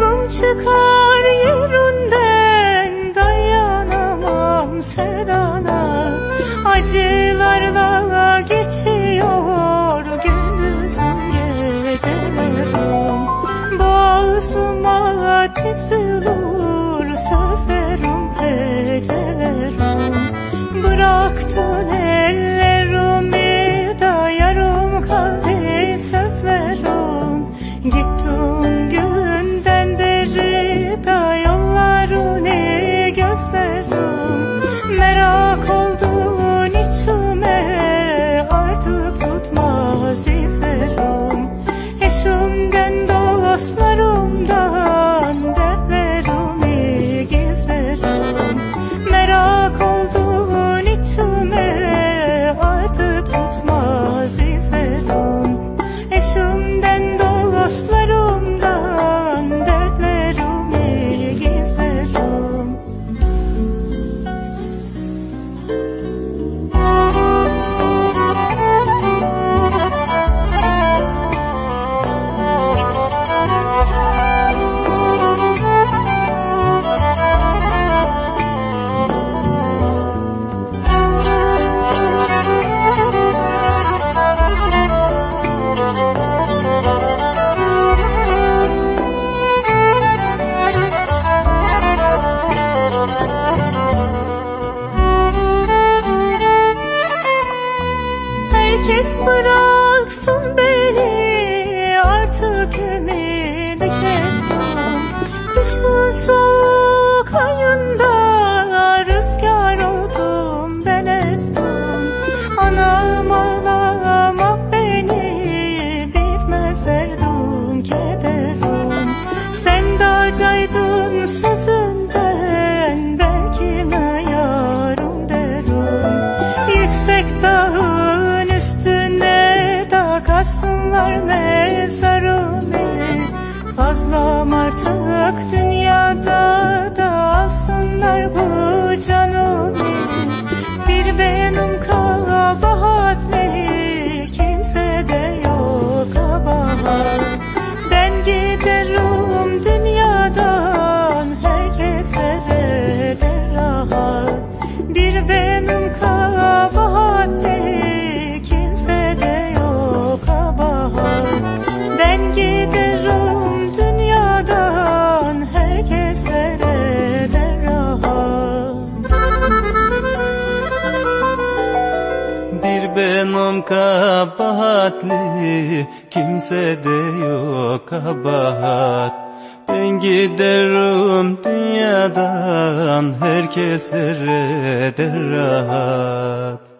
Aklım çıkar yerinden, dayanamam sevdana. Acılarla geçiyor gündüzüm gecelerim. Boğazıma dizilir sözlerim, hecelerim. Bıraktın ellerimi da yarım kaldı sözlerim. Gittin günden beri da yollarını gözlerim. Merak oldun içime, artık tutmaz dizlerim. Eşimden dostlarımdan dertlerimi gizlerim. Merak oldun içime, artık tutmaz dizlerim. Eşimden dostlarımdan dertlerimi gizlerim. Herkes bıraksın beni, artık ümidi kestim. Kışın soğuk ayında rüzgar oldum, ben estim. Anam ağlama beni, bitmez derdim kederim. Sen de acaydın sözünden, ben kime yarım derim. Yüksek dağın üstüne da kassınlar mezarımı. Fazlam artık dünyada da alsınlar bu canımı. Bir benim kabahatli, kimse de yok kabahat. Ben giderim dünyadan, herkeslere de rahat. Bir benim kabahatli, kimse de yok kabahat. Ben giderim dünyadan, herkeslere de rahat. Bir benim kabahatli, kimse de yok kabahat. Ben giderim dünyadan, herkeslere de rahat.